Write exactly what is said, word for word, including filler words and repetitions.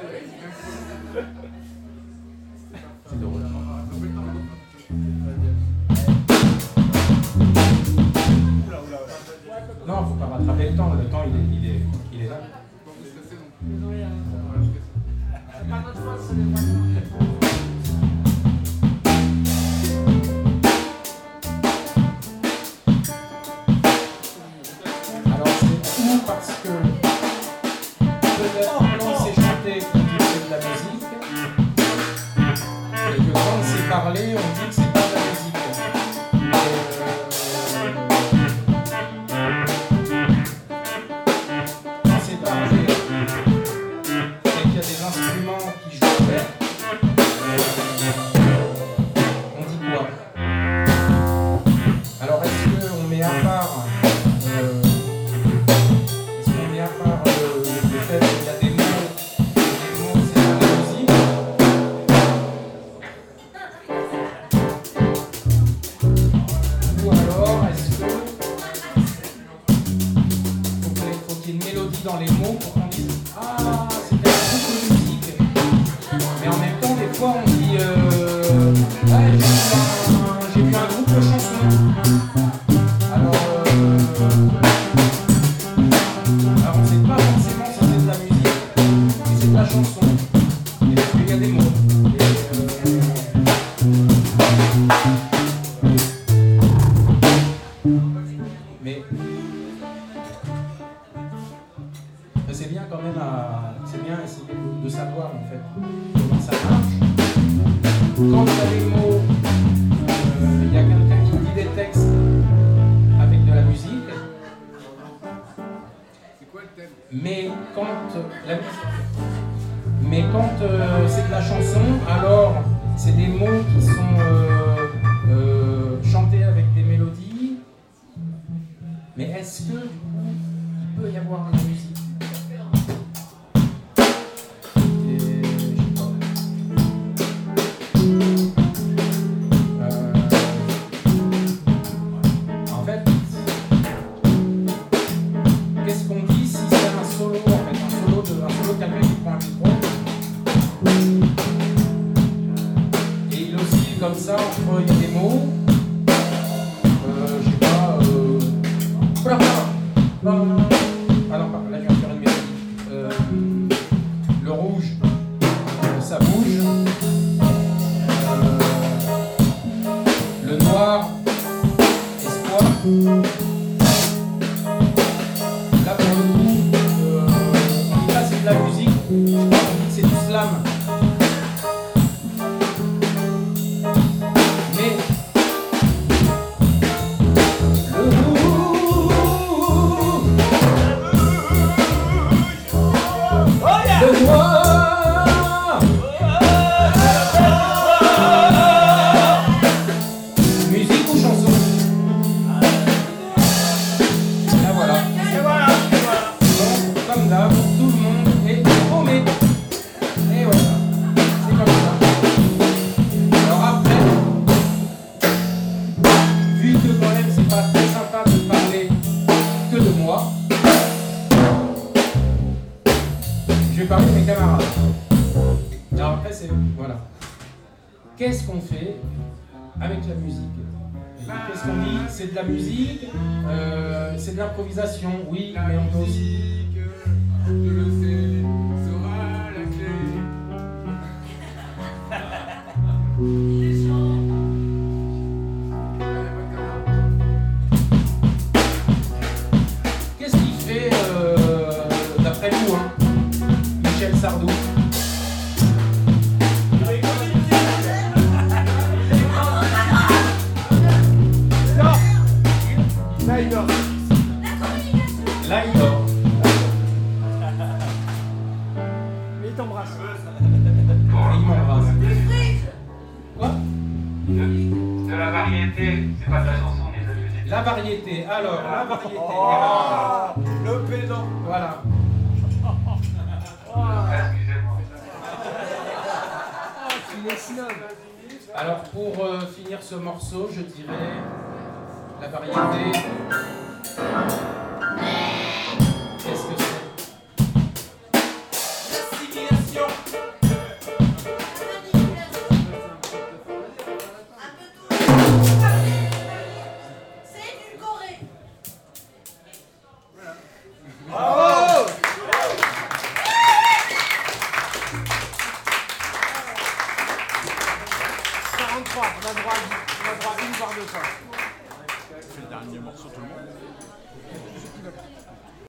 C'est drôle. Non, faut pas rattraper le temps. Le temps, il est, il est, il est là. Alors c'est fou parce que peut-être quand c'est chanté, on dit que c'est de la musique, et que quand c'est parlé, on dit que c'est pas de la musique. Quand c'est parlé, et qu'il y a des instruments qui jouent avec, on dit quoi? Alors est-ce qu'on met à part euh, est-ce qu'on met à part le, le fait qu'il y a des mots, des mots c'est de la musique? Ou alors est-ce que faut qu'il faut qu'il y ait une mélodie dans les mots pour qu'on dise ah c'est un groupe de musique, mais en même temps des fois on dit euh, ouais, j'ai vu un, j'ai vu un groupe de chansons. Alors, euh, alors on ne sait pas forcément si c'est de la musique, mais c'est de la chanson. Et parce qu'il y a des mots. Et, euh, mais c'est bien quand même à, c'est bien essayer de, de savoir en fait comment ça marche. Quand il y a des mots, euh, il y a quelqu'un qui dit des textes avec de la musique, mais quand euh, la musique, mais quand euh, c'est de la chanson, alors c'est des mots qui sont euh, euh, chantés avec des mélodies, mais est-ce que du coup il peut y avoir de la musique? Et, je sais pas. Euh, en fait, qu'est-ce qu'on dit si c'est un solo, en fait, un solo de un solo quelqu'un qui prend un micro et il oscille comme ça entre il y a des mots, euh, je sais pas, euh, voilà, voilà, voilà. Ah non, pardon, là je viens de faire une mélodie. Euh, le rouge, euh, ça bouge. Euh, le noir, espoir. Là pour le coup, euh, on dit pas c'est de la musique, on dit que c'est du slam. Mais le rouge, le noir, musique ou chanson? Là voilà. Donc, comme d'hab, tout le monde est paumé. Et voilà. C'est comme ça. Alors après, vu que quand même c'est pas très sympa de parler que de moi, je vais parler de mes camarades. Alors après, c'est. Voilà. Qu'est-ce qu'on fait avec la musique? Qu'est-ce qu'on dit? C'est de la musique, euh, c'est de l'improvisation, oui, mais on peut aussi. Je le sais, sera la clé. Qu'est-ce qu'il fait, euh, d'après vous, hein, Michel Sardou? Là, il dort. Là, il dort. Mais il t'embrasse. Il m'embrasse. Quoi? De la variété, c'est pas de la chanson ni de la musique. La variété. Alors, la variété. Oh, le pédant. Voilà. Excusez-moi. Il est snob. Alors, pour euh, finir ce morceau, je dirais la variété. Qu'est-ce que c'est? L'assimilation. trois. On a droit à, on a droit à une voire deux fois. C'est le dernier morceau, tout le monde.